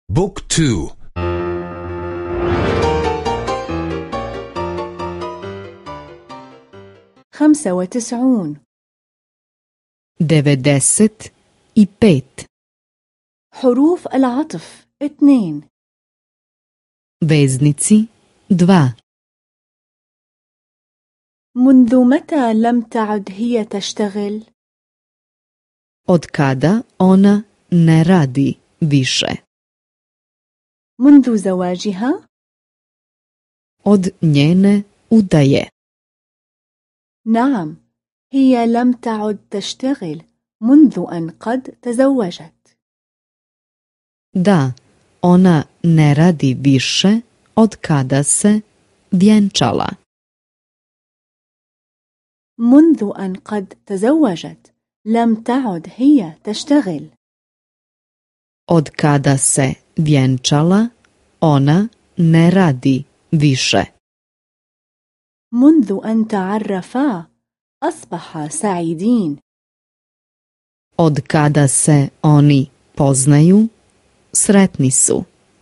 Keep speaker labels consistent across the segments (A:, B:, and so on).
A: بوك 2.
B: 95.
C: 95.
B: حروف العطف 2.
C: Veznici 2.
B: منذ متى لم تعد هي تشتغل؟
C: Od kada ona ne radi više?
B: منذ زواجها؟
C: Od njene udaje.
B: نعم، هي لم تعد تشتغل منذ أن قد تزوجت.
C: Da, ona ne radi više od kada se vjenčala.
B: منذ أن قد تزوجت لم تعد هي تشتغل.
C: Od kada se vjenčala, ona ne radi više.
B: منذ أن تعرفا أصبحا سعيدين.
C: Od kada se oni poznaju, sretni su.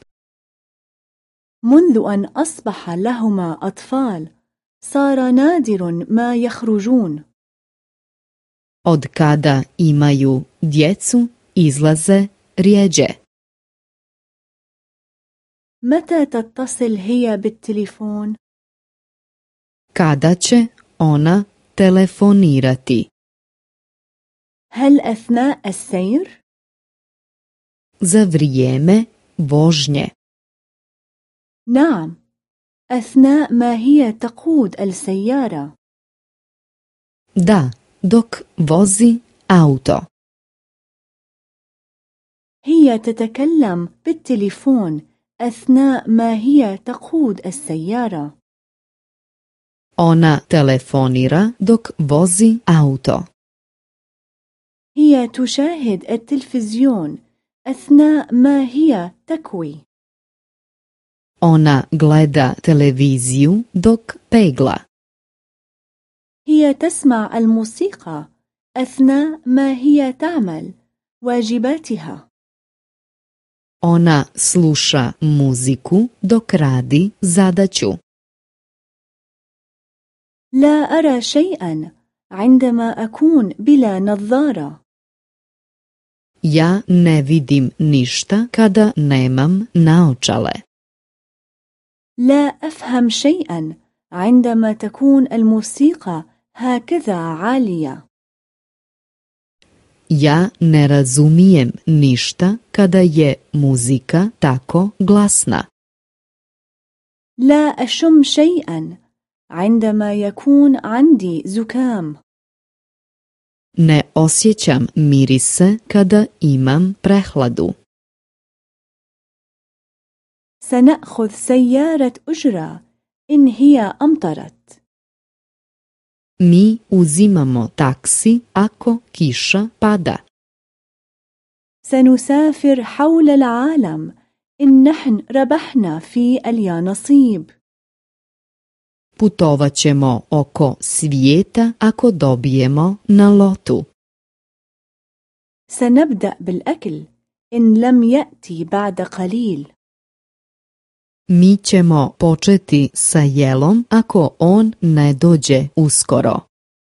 B: منذ أن أصبح لهما أطفال صار نادر ما يخرجون.
C: Od kada imaju djecu, izlaze rjeđe.
B: متى تتصل هي بالتليفون؟
C: Kada će ona telefonirati?
B: هل أثناء السير؟
C: Za vrijeme vožnje.
B: نعم، أثناء ما هي تقود السيارة.
C: Da, dok vozi auto.
B: هي تتكلم بالتليفون أثناء ما هي تقود السيارة.
C: Ona telefonira dok vozi auto.
B: هي تشاهد التلفزيون أثناء ما هي تكوي.
C: Ona gleda televiziju dok pegla.
B: هي تسمع الموسيقى أثناء ما هي تعمل واجباتها.
C: Ona sluša muziku dok radi zadaću.
B: لا أرى شيئا عندما أكون بلا نظارة.
C: Ja ne vidim ništa kada nemam naočale.
B: لا أفهم شيئا عندما تكون الموسيقى هكذا عالية.
C: Ja ne razumijem ništa kada je muzika tako glasna.
B: لا أشم شيئا عندما يكون عندي زكام.
C: Ne osjećam mirise kada imam prehladu.
B: سنأخذ سيارة أجرة إن هي أمطرت.
C: Mi uzimamo taksi ako kiša pada.
B: سنسافر حول العالم إن نحن ربحنا في اليانصيب.
C: Putovat ćemo oko svijeta ako dobijemo na lotu.
B: سنبدأ بالأكل إن لم يأتي بعد قليل.
C: Mi ćemo početi sa jelom ako on ne dođe uskoro.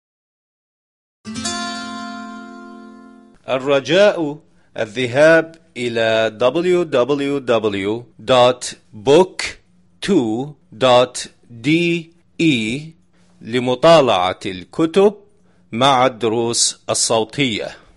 D: الرجاء الذهاب إلى www.book2.de لمطالعة الكتب مع الدروس الصوتية.